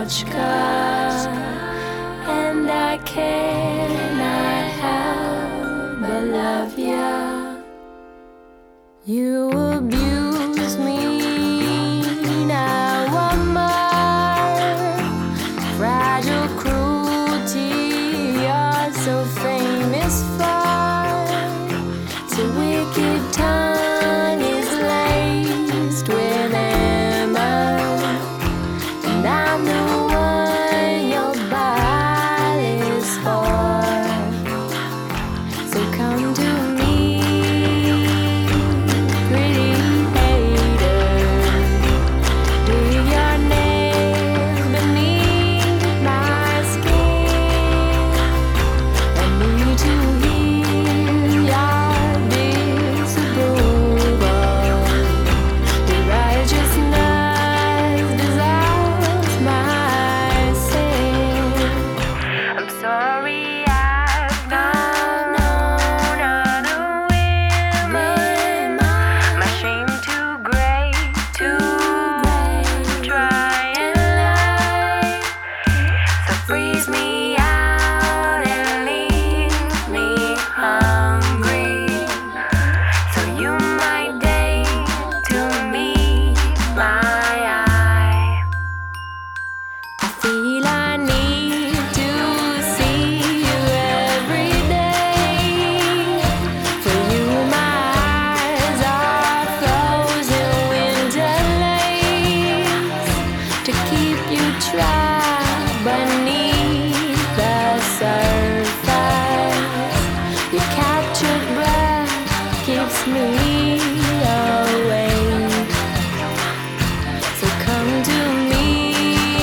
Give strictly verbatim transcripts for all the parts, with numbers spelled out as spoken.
Kokoschka, and I cannot help but love ya. You abuse me, now I'm more fragile cruelty you're so famous for. So wicked tongue is laced with amber, and I'm the one your bile is for. So come to me, pretty hater, dig your nails beneath my skin. I need to hear your disapproval. Your righteousness dissolves my sin. I'm sorry I've known other women. My shame too great to try and lie. So freeze me out and leave me hungry, so you might deign to meet my eye. I feel I need to see you every day. For you my eyes are frozen winter lakes, to keep you trapped beneath the surface. Your captured breath keeps me awake. So come to me,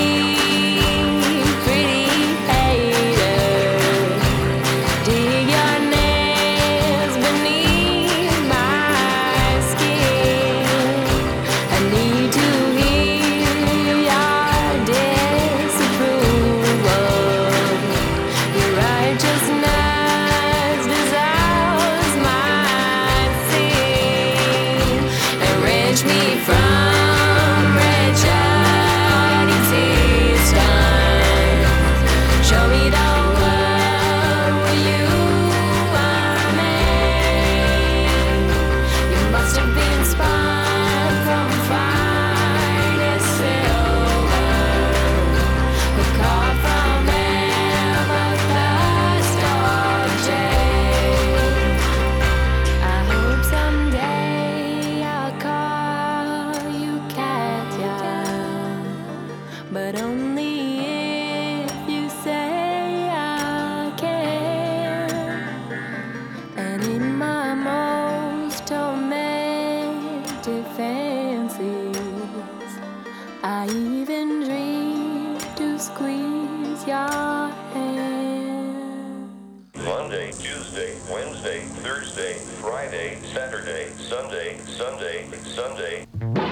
pretty hater, dig your nails beneath my skin. I need to hear your disapproval. Your righteousness dissolves my sin, and wrench me from wretched existence. Show me the world where you were made. You must have been spun from finest silver, but carved from amethyst or jade. I hope someday I'll call you Katya, but only if you say I can. And in my most tormented fancies, I even dream to squeeze your hand. Monday, Tuesday, Wednesday, Thursday, Friday, Saturday, Sunday, Sunday, Sunday.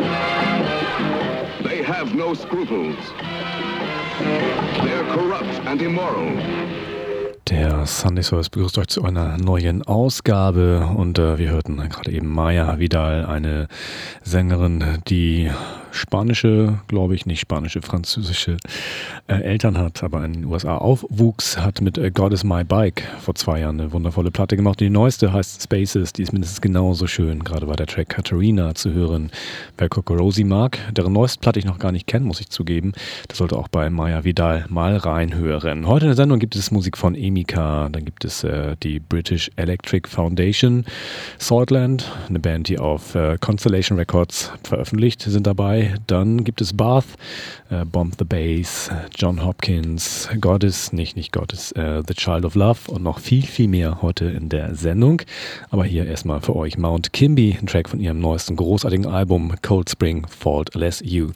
They have no scruples. They're corrupt and immoral. Der Sunday Service begrüßt euch zu einer neuen Ausgabe und äh, wir hörten gerade eben Maya Vidal, eine Sängerin, die spanische, glaube ich, nicht spanische, französische äh, Eltern hat, aber in den U S A aufwuchs, hat mit äh, God is My Bike vor zwei Jahren eine wundervolle Platte gemacht. Die neueste heißt Spaces, die ist mindestens genauso schön. Gerade war der Track Katarina zu hören, wer Cocorosi mag. Deren neueste Platte ich noch gar nicht kenne, muss ich zugeben. Das sollte auch bei Maya Vidal mal reinhören. Heute in der Sendung gibt es Musik von Emika, dann gibt es äh, die British Electric Foundation, Saltland, eine Band, die auf äh, Constellation Records veröffentlicht, sind dabei. Dann gibt es Bath, äh, Bomb the Bass, John Hopkins, Goddess, nicht, nicht Goddess, äh, The Child of Love und noch viel, viel mehr heute in der Sendung. Aber hier erstmal für euch Mount Kimby, ein Track von ihrem neuesten großartigen Album Cold Spring Faultless Youth.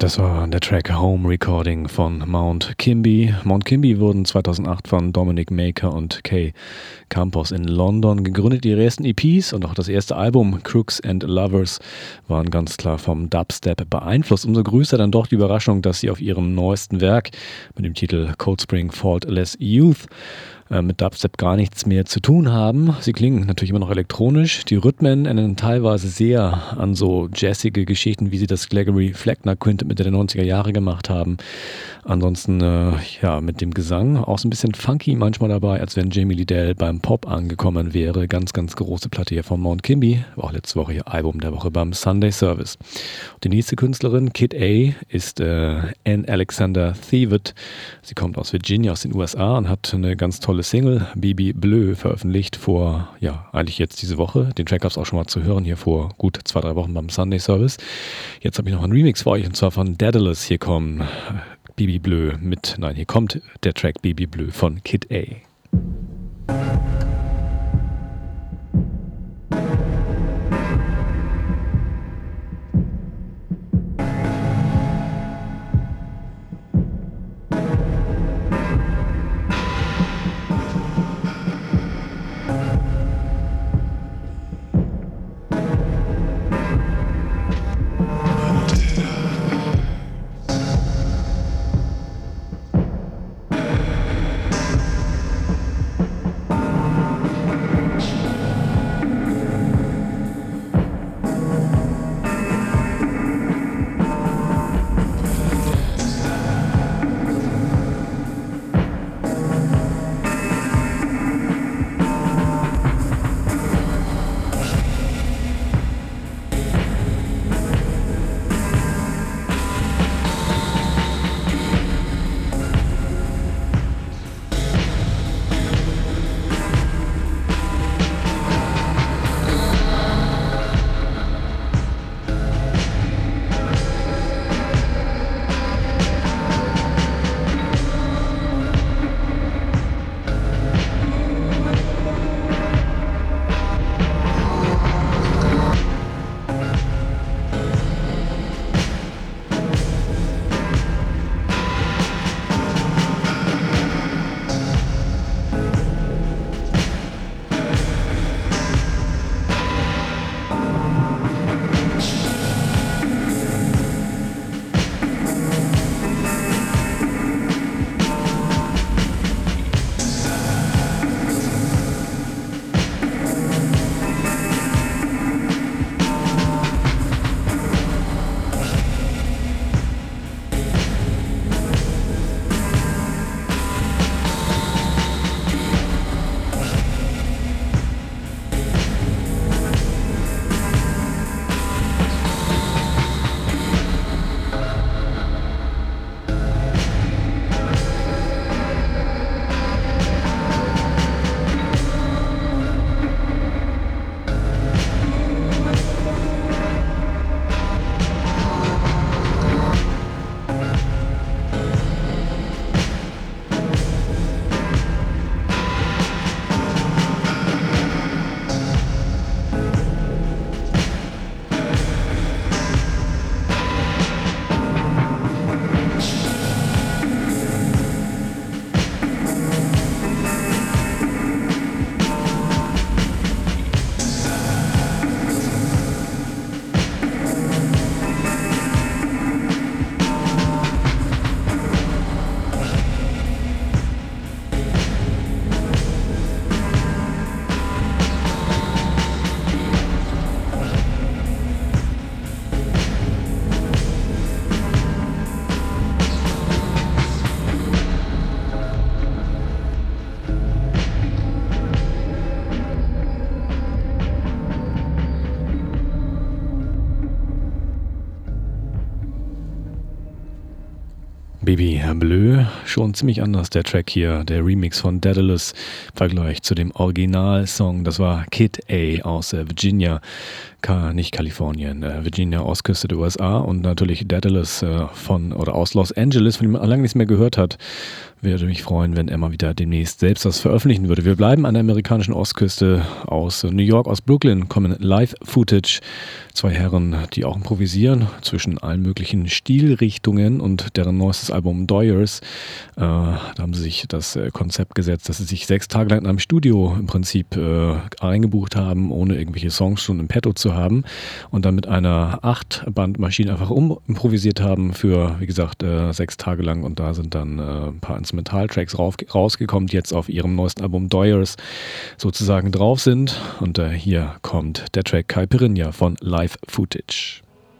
Das war der Track Home Recording von Mount Kimby. Mount Kimby wurden zweitausendacht von Dominic Maker und Kay Campos in London gegründet. Ihre ersten E Ps und auch das erste Album Crooks and Lovers waren ganz klar vom Dubstep beeinflusst. Umso größer dann doch die Überraschung, dass sie auf ihrem neuesten Werk mit dem Titel Cold Spring Faultless Youth mit Dubstep gar nichts mehr zu tun haben. Sie klingen natürlich immer noch elektronisch. Die Rhythmen erinnern teilweise sehr an so jazzige Geschichten, wie sie das Gregory Fleckner Quintet Mitte der neunziger Jahre gemacht haben. Ansonsten, äh, ja, mit dem Gesang auch so ein bisschen funky manchmal dabei, als wenn Jamie Liddell beim Pop angekommen wäre. Ganz, ganz große Platte hier von Mount Kimby. War auch letzte Woche ihr Album der Woche beim Sunday Service. Die nächste Künstlerin, Kid A, ist äh, Anne Alexander Thievot. Sie kommt aus Virginia, aus den U S A und hat eine ganz tolle Single, Baby Bleu, veröffentlicht vor, ja, eigentlich jetzt diese Woche. Den Track gab es auch schon mal zu hören, hier vor gut zwei, drei Wochen beim Sunday Service. Jetzt habe ich noch einen Remix für euch, und zwar von Daedalus. Hier kommen Baby Bleu mit, nein, hier kommt der Track Baby Bleu von Kid A. Baby Bleu, schon ziemlich anders der Track hier, der Remix von Daedalus im Vergleich zu dem Originalsong. Das war Kid A aus äh, Virginia, Ka- nicht Kalifornien, äh, Virginia, Ostküste der U S A, und natürlich Daedalus äh, von oder aus Los Angeles, von dem man lange nichts mehr gehört hat. Würde mich freuen, wenn er mal wieder demnächst selbst das veröffentlichen würde. Wir bleiben an der amerikanischen Ostküste. Aus New York, aus Brooklyn kommen Live-Footage. Zwei Herren, die auch improvisieren zwischen allen möglichen Stilrichtungen und deren neuestes Album Doyers. Äh, da haben sie sich das äh, Konzept gesetzt, dass sie sich sechs Tage lang in einem Studio im Prinzip äh, eingebucht haben, ohne irgendwelche Songs schon im Petto zu haben und dann mit einer acht-Band-Maschine einfach umimprovisiert haben für, wie gesagt, äh, sechs Tage lang, und da sind dann äh, ein paar Instrumental-Tracks rauf, rausgekommen, die jetzt auf ihrem neuesten Album Doyers sozusagen drauf sind, und äh, hier kommt der Track Caipirinha von Live-Footage.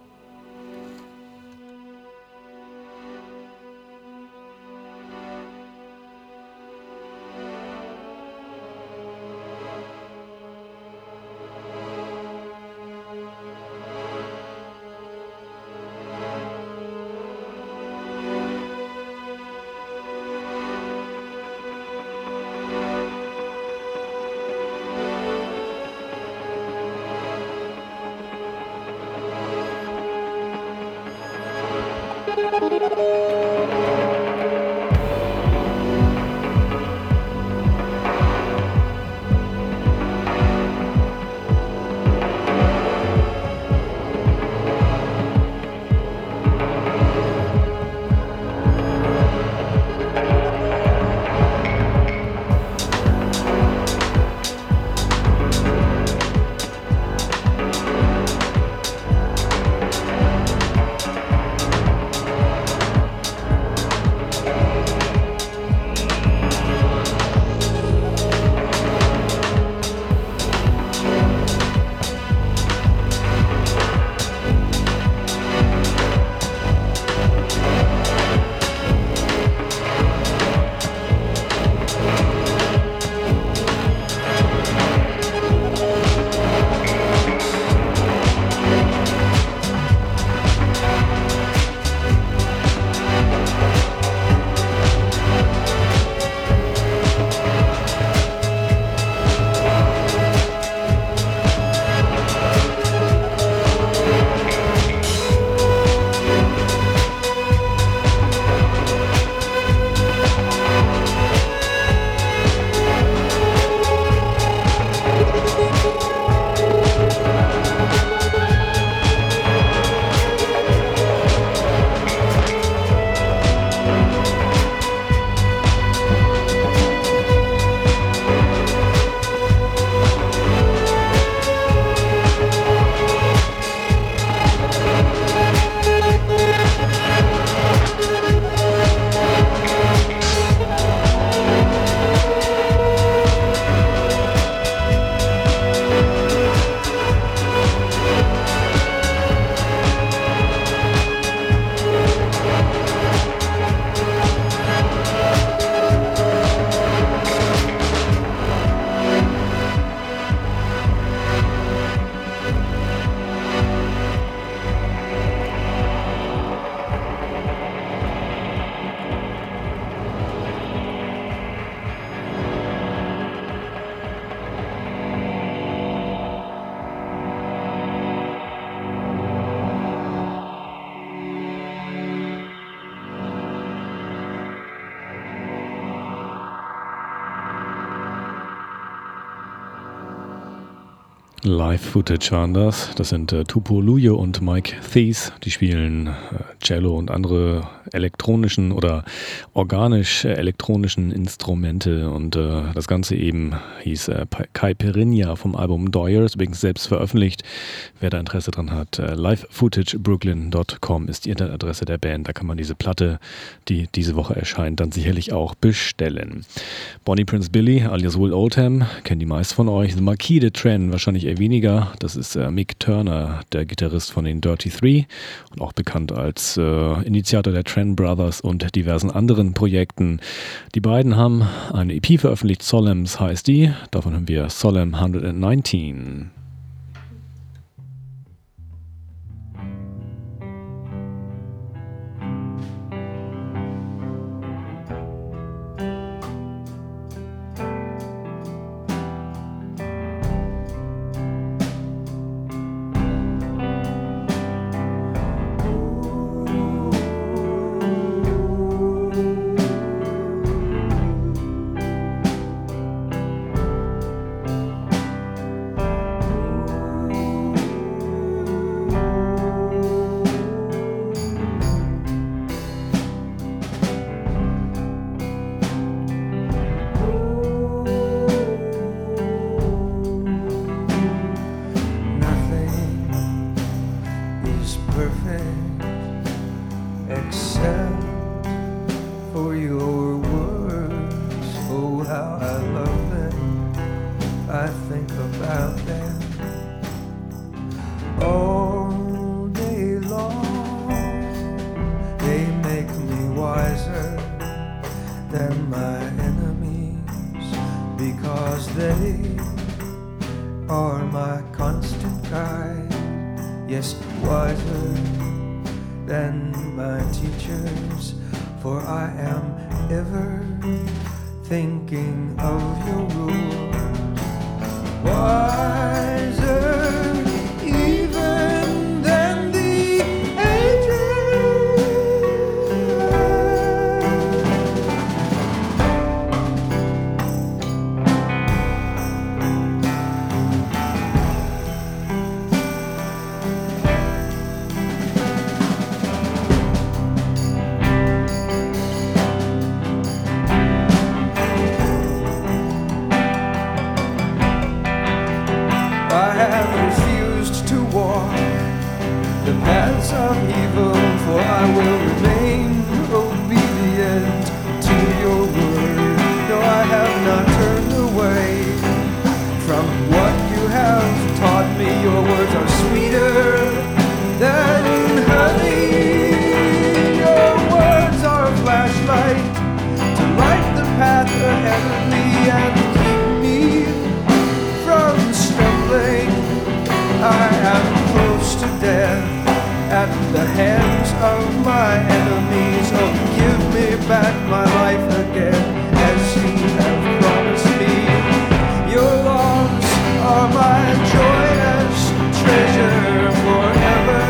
Live-Footage waren das. Das sind äh, Tupo Luyo und Mike Thies. Die spielen äh, Cello und andere elektronischen oder organisch äh, elektronischen Instrumente. Und äh, das Ganze eben hieß äh, Caipirinha vom Album Doyers, übrigens selbst veröffentlicht. Wer da Interesse dran hat, äh, live footage brooklyn dot com ist die Internetadresse der Band. Da kann man diese Platte, die diese Woche erscheint, dann sicherlich auch bestellen. Bonnie Prince Billy alias Will Oldham, kennen die meisten von euch. The Marquis de Tren, wahrscheinlich eher weniger. Das ist äh, Mick Turner, der Gitarrist von den Dirty Three und auch bekannt als äh, Initiator der Tren Brothers und diversen anderen Projekten. Die beiden haben eine E P veröffentlicht, Solemns heißt die. Davon haben wir Solemn hundertneunzehn. think about them all day long. They make me wiser than my enemies, because they are my constant guide. Yes, wiser than my teachers, for I am ever thinking of your rules. Wiser even than the ages. I have refused to walk the paths of evil, for I will remain obedient to your word. No, I have not turned away from what you have taught me. Your words are sweeter than honey. Your words are a flashlight to light the path ahead of me and keep me from stumbling. I am close to death at the hands of my enemies. Oh, give me back my life again, as you have promised me. Your laws are my joyous treasure forever.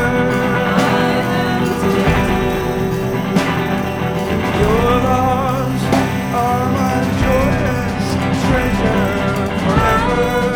Your laws are my joyous treasure forever.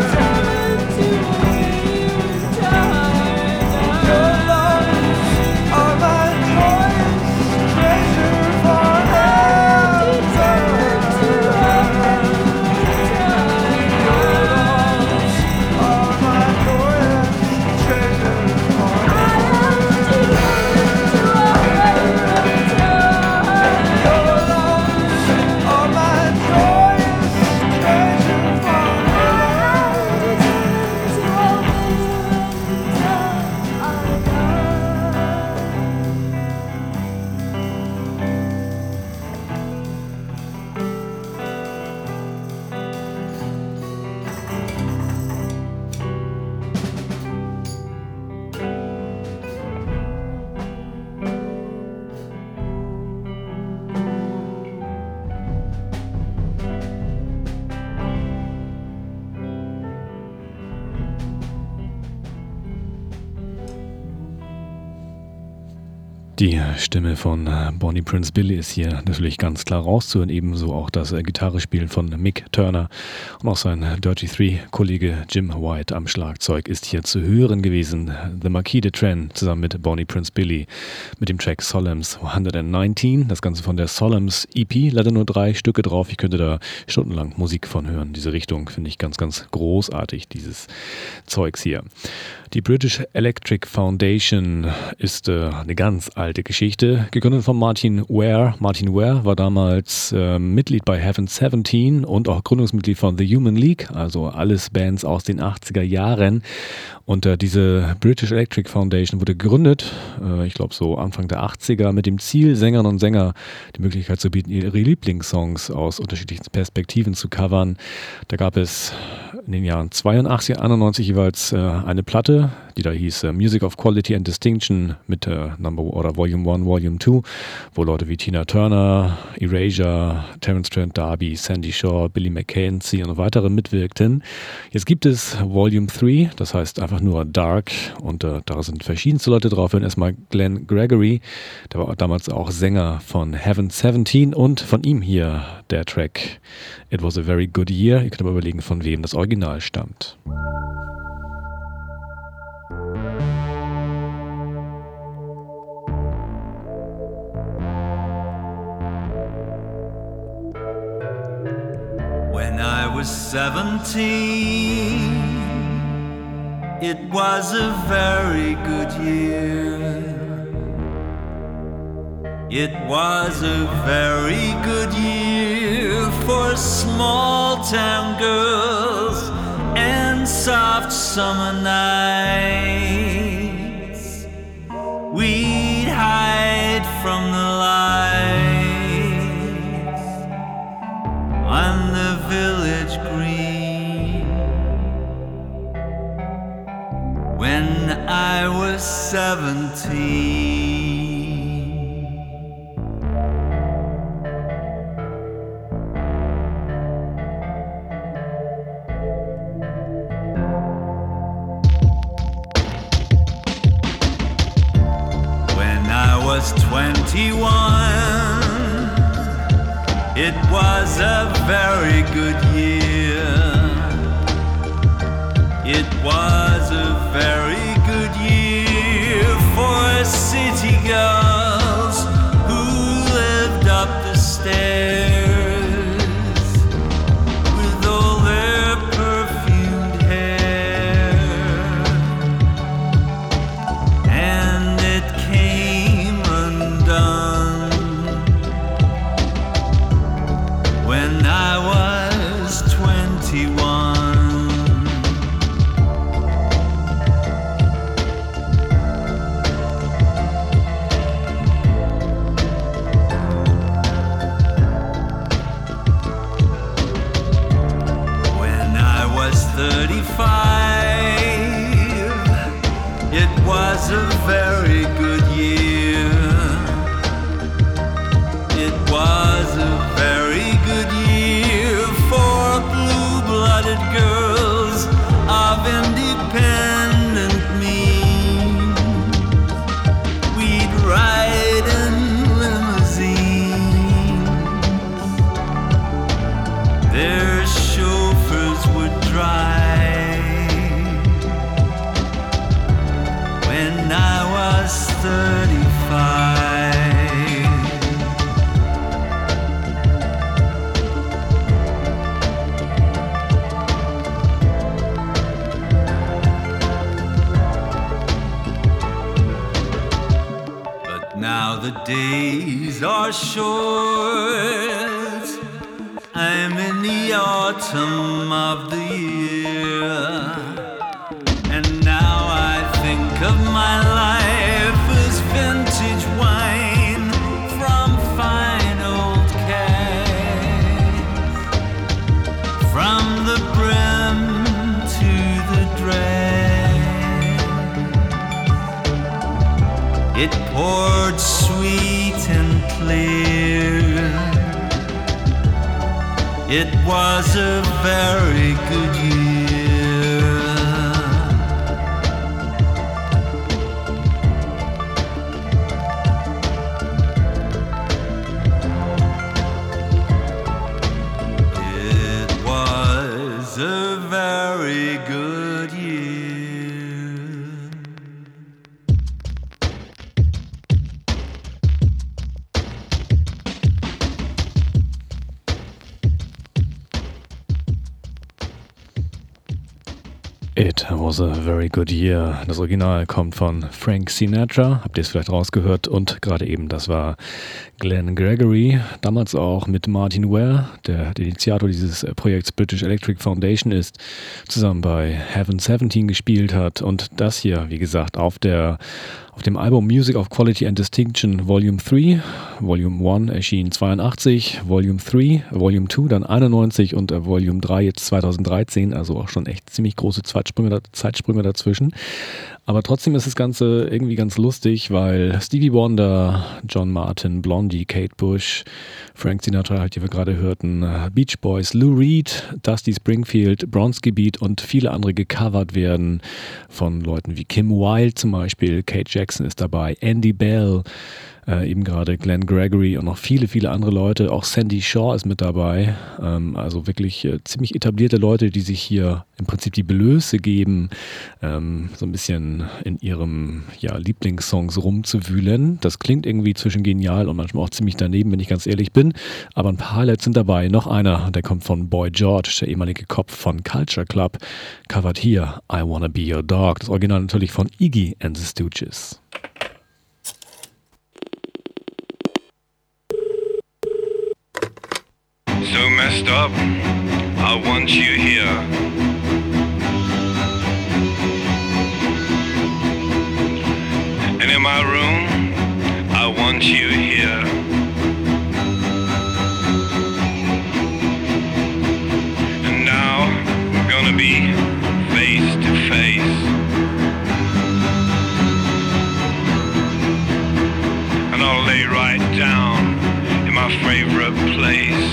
Die Stimme von Bonnie Prince Billy ist hier natürlich ganz klar rauszuhören, ebenso auch das Gitarrespielen von Mick Turner und auch sein Dirty Three-Kollege Jim White am Schlagzeug ist hier zu hören gewesen. The Marquis de Tren zusammen mit Bonnie Prince Billy mit dem Track Solemns hundertneunzehn, das Ganze von der Solemns E P, leider nur drei Stücke drauf, ich könnte da stundenlang Musik von hören. Diese Richtung finde ich ganz, ganz großartig, dieses Zeugs hier. Die British Electric Foundation ist äh, eine ganz alte Geschichte, gegründet von Martin Ware. Martin Ware war damals äh, Mitglied bei Heaven siebzehn und auch Gründungsmitglied von The Human League, also alles Bands aus den achtziger Jahren. Und äh, diese British Electric Foundation wurde gegründet, äh, ich glaube so Anfang der achtziger, mit dem Ziel, Sängern und Sänger die Möglichkeit zu bieten, ihre Lieblingssongs aus unterschiedlichen Perspektiven zu covern. Da gab es in den Jahren zweiundachtzig, einundneunzig jeweils äh, eine Platte, die da hieß äh, Music of Quality and Distinction mit äh, Number oder Volume eins, Volume zwei, wo Leute wie Tina Turner, Erasure, Terence Trent D'Arby, Sandy Shaw, Billy McKenzie und weitere mitwirkten. Jetzt gibt es Volume drei, das heißt einfach nur Dark, und äh, da sind verschiedenste Leute drauf. Wir hören erstmal Glenn Gregory, der war damals auch Sänger von Heaven siebzehn, und von ihm hier der Track It Was a Very Good Year. Ihr könnt aber überlegen, von wem das Original stammt. When I was seventeen, it was a very good year. It was a very good year for small town girls soft summer nights, we'd hide from the lights on the village green. When I was seventeen, twenty-one, it was a very good year. It was a very good year for city girls who lived up the stairs with all their perfumed hair. And it came when I was twenty-one. When I was thirty-five, it was a very good year. It was a very good year for blue-blooded girls of independent means. We'd ride in limousines. Their chauffeurs would drive. When I was thirty-five, now the days are short. I'm in the autumn of the year, and now I think of my life as vintage wine from fine old casks, from the brim to the dregs. It poured sweet and clear. It was a very good year. It was a very good year. It was a very good year. Das Original kommt von Frank Sinatra, habt ihr es vielleicht rausgehört, und gerade eben, das war Glenn Gregory, damals auch mit Martin Ware, der, der Initiator dieses Projekts British Electric Foundation ist, zusammen bei Heaven siebzehn gespielt hat, und das hier, wie gesagt, auf der Auf dem Album Music of Quality and Distinction Volume drei, Volume eins erschien zweiundachtzig, Volume drei, Volume zwei dann einundneunzig und äh, Volume drei jetzt zweitausenddreizehn, also auch schon echt ziemlich große Zeitsprünge, Zeitsprünge dazwischen. Aber trotzdem ist das Ganze irgendwie ganz lustig, weil Stevie Wonder, John Martin, Blondie, Kate Bush, Frank Sinatra, halt, die wir gerade hörten, Beach Boys, Lou Reed, Dusty Springfield, Bronski Beat und viele andere gecovert werden von Leuten wie Kim Wilde zum Beispiel, Kate Jackson ist dabei, Andy Bell, äh, eben gerade Glenn Gregory und noch viele, viele andere Leute. Auch Sandy Shaw ist mit dabei. Ähm, also wirklich äh, ziemlich etablierte Leute, die sich hier im Prinzip die Blöße geben, ähm, so ein bisschen in ihrem ja, Lieblingssongs rumzuwühlen. Das klingt irgendwie zwischen genial und manchmal auch ziemlich daneben, wenn ich ganz ehrlich bin. Aber ein paar Highlights sind dabei. Noch einer, der kommt von Boy George, der ehemalige Kopf von Culture Club, covert hier I Wanna Be Your Dog. Das Original natürlich von Iggy and the Stooges. So messed up, I want you here. my room, I want you here. And now we're gonna be face to face. And I'll lay right down in my favorite place.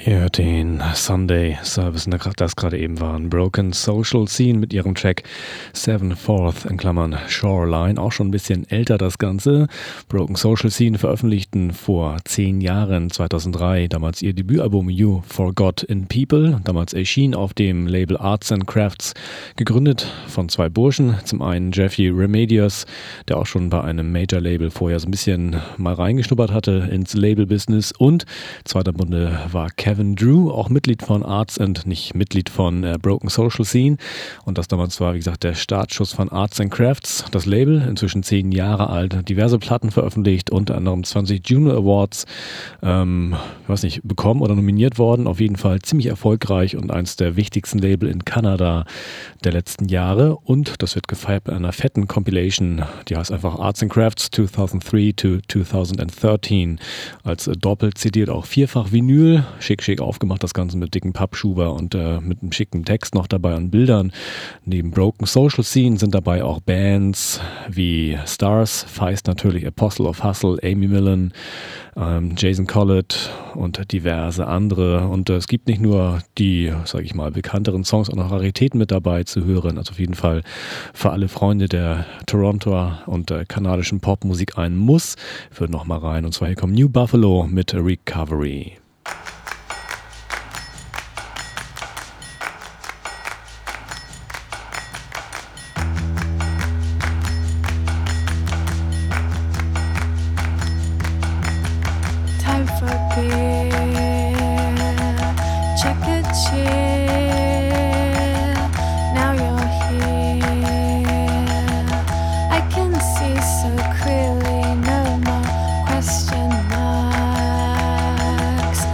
Ihr hört den Sunday Service, das gerade eben waren Broken Social Scene mit ihrem Track Seven Fourth in Klammern Shoreline, auch schon ein bisschen älter das Ganze. Broken Social Scene veröffentlichten vor zehn Jahren, zweitausenddrei, damals ihr Debütalbum You Forgot in People, damals erschien auf dem Label Arts and Crafts, gegründet von zwei Burschen, zum einen Jeffy Remedios, der auch schon bei einem Major-Label vorher so ein bisschen mal reingeschnuppert hatte ins Label-Business, und zweiter Bunde war Kevin Drew, auch Mitglied von Arts and, nicht Mitglied von äh, Broken Social Scene, und das damals war, wie gesagt, der Startschuss von Arts and Crafts, das Label, inzwischen zehn Jahre alt, diverse Platten veröffentlicht, unter anderem zwanzig Juno Awards, ähm, ich weiß nicht, bekommen oder nominiert worden, auf jeden Fall ziemlich erfolgreich und eins der wichtigsten Label in Kanada der letzten Jahre, und das wird gefeiert bei einer fetten Compilation, die heißt einfach Arts and Crafts zweitausenddrei to zweitausenddreizehn, als äh, Doppel-C D oder auch vierfach Vinyl, schick schick aufgemacht, das Ganze mit dicken Pappschuber und äh, mit einem schicken Text noch dabei und Bildern. Neben Broken Social Scene sind dabei auch Bands wie Stars, Feist natürlich, Apostle of Hustle, Amy Millen, ähm, Jason Collett und diverse andere. Und äh, es gibt nicht nur die, sage ich mal, bekannteren Songs, auch noch Raritäten mit dabei zu hören. Also auf jeden Fall für alle Freunde der Torontoer und äh, kanadischen Popmusik ein Muss. Ich würde noch mal rein. Und zwar hier kommt New Buffalo mit Recovery. Question marks.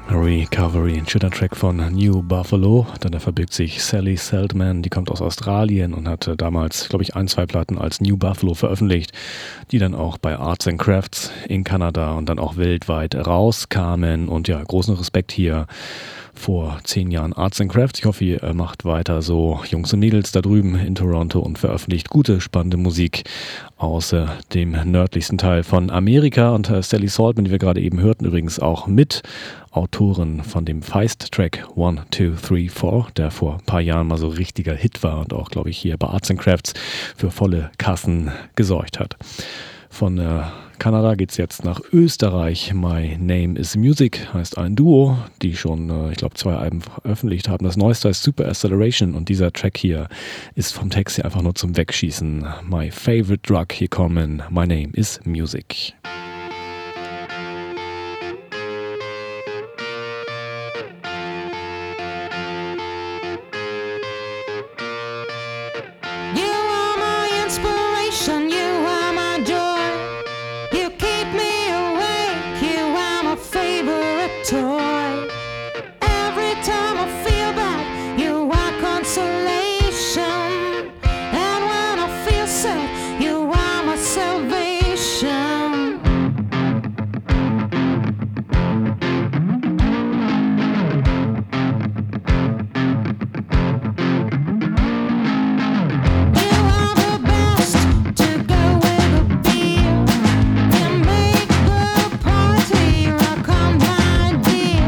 Recovery, ein schöner Track von New Buffalo. Dann verbirgt sich Sally Seldman, die kommt aus Australien und hatte damals, glaube ich, ein, zwei Platten als New Buffalo veröffentlicht, die dann auch bei Arts and Crafts in Kanada und dann auch weltweit rauskamen. Und ja, großen Respekt hier vor zehn Jahren Arts and Crafts. Ich hoffe, ihr macht weiter so, Jungs und Mädels da drüben in Toronto, und veröffentlicht gute, spannende Musik aus äh, dem nördlichsten Teil von Amerika. Und äh, Sally Saltman, die wir gerade eben hörten, übrigens auch mit Autorin von dem Feist-Track one two three four, der vor ein paar Jahren mal so richtiger Hit war und auch, glaube ich, hier bei Arts and Crafts für volle Kassen gesorgt hat. Von äh, Kanada geht es jetzt nach Österreich. My Name is Music heißt ein Duo, die schon, äh, ich glaube, zwei Alben veröffentlicht haben. Das neueste heißt Super Acceleration, und dieser Track hier ist vom Text hier einfach nur zum Wegschießen. My favorite drug, hier kommen My Name is Music. Come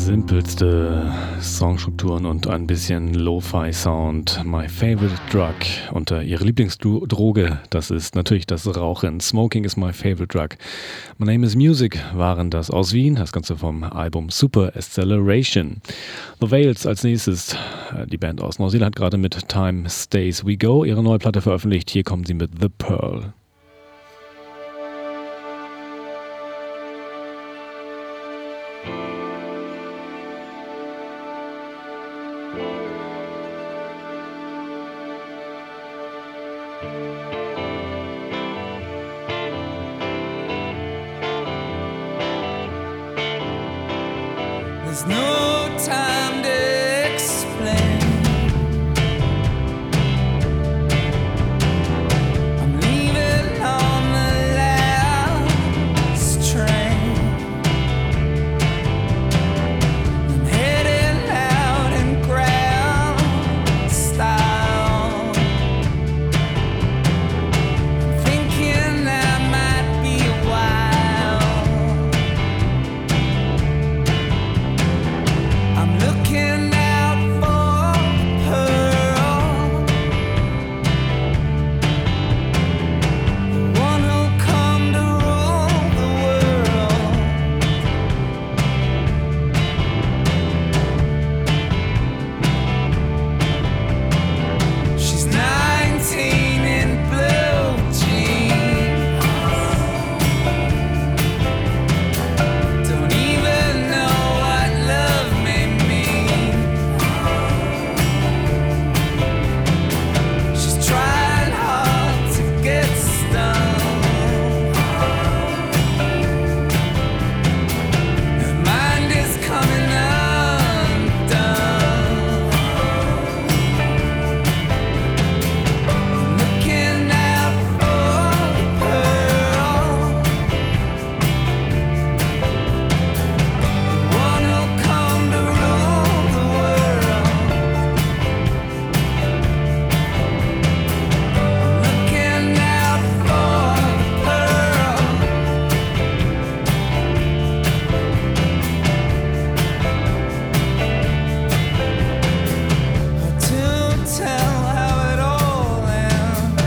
Simpelste Songstrukturen und ein bisschen Lo-Fi-Sound. My favorite drug. Und äh, ihre Lieblingsdroge, das ist natürlich das Rauchen. Smoking is my favorite drug. My name is Music waren das aus Wien. Das Ganze vom Album Super Acceleration. The Veils als nächstes. Die Band aus Neuseeland hat gerade mit Time Stays We Go ihre neue Platte veröffentlicht. Hier kommen sie mit The Pearl. There's no time to explain. I'm leaving on the last train. I'm heading out in ground style. I'm thinking I might be a while. I'm looking out for Pearl, the one who'll come to rule the world. She's nineteen in blue jeans. Don't even know what love may mean. She's trying hard to get stung. Her mind is coming undone. Looking out for Pearl, the one who'll come to rule the world. Looking out for Pearl. To tell how it all ends,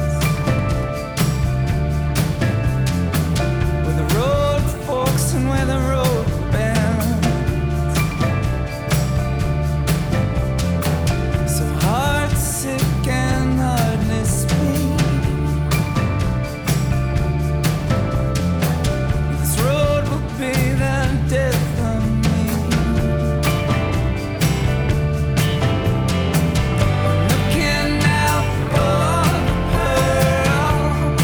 where the road forks and where the road bends. So heartsick and heartless speed. This road will be the death of me. Looking out for Pearl,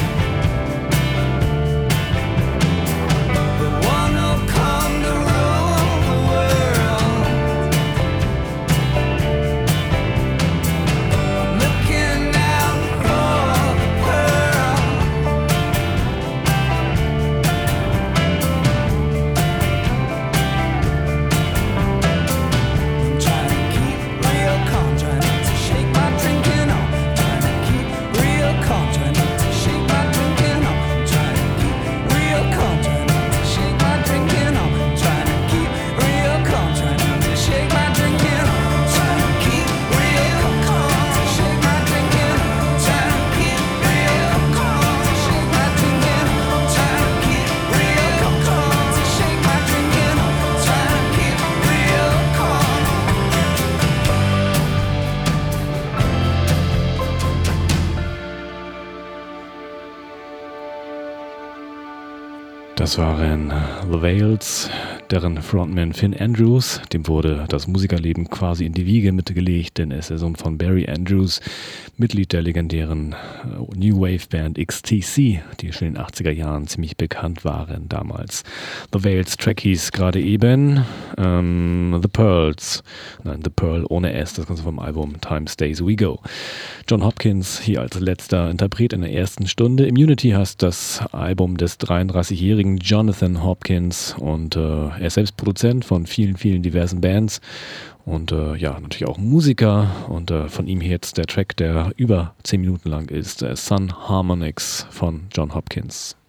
the one who'll come to rule the world. Looking out for Pearl. I'm trying to keep real calm, trying not to shake my drinking off. Trying to keep real calm, trying not to shake my drinking off. Trying to keep real calm, trying not to shake my drinking off. Trying to keep real calm, trying not to shake my drinking off. Trying to keep real calm, to shake my drinking off. Trying to keep real calm, to shake my drinking off. Trying to keep real calm, to shake my drinking off. Trying to keep real calm. Das waren The Veils, deren Frontman Finn Andrews. Dem wurde das Musikerleben quasi in die Wiege mitgelegt, denn er ist der Sohn von Barry Andrews, Mitglied der legendären New Wave Band X T C, die schon in den achtziger Jahren ziemlich bekannt waren damals. The Veils Track hieß gerade eben ähm, The Pearls. Nein, The Pearl ohne S, das Ganze vom Album Time Stays We Go. John Hopkins hier als letzter Interpret in der ersten Stunde. Immunity heißt das Album des dreiunddreißigjährigen Jonathan Hopkins und äh, er ist selbst Produzent von vielen, vielen diversen Bands und äh, ja, natürlich auch Musiker und äh, von ihm hier jetzt der Track, der über zehn Minuten lang ist, äh, Sun Harmonics von John Hopkins.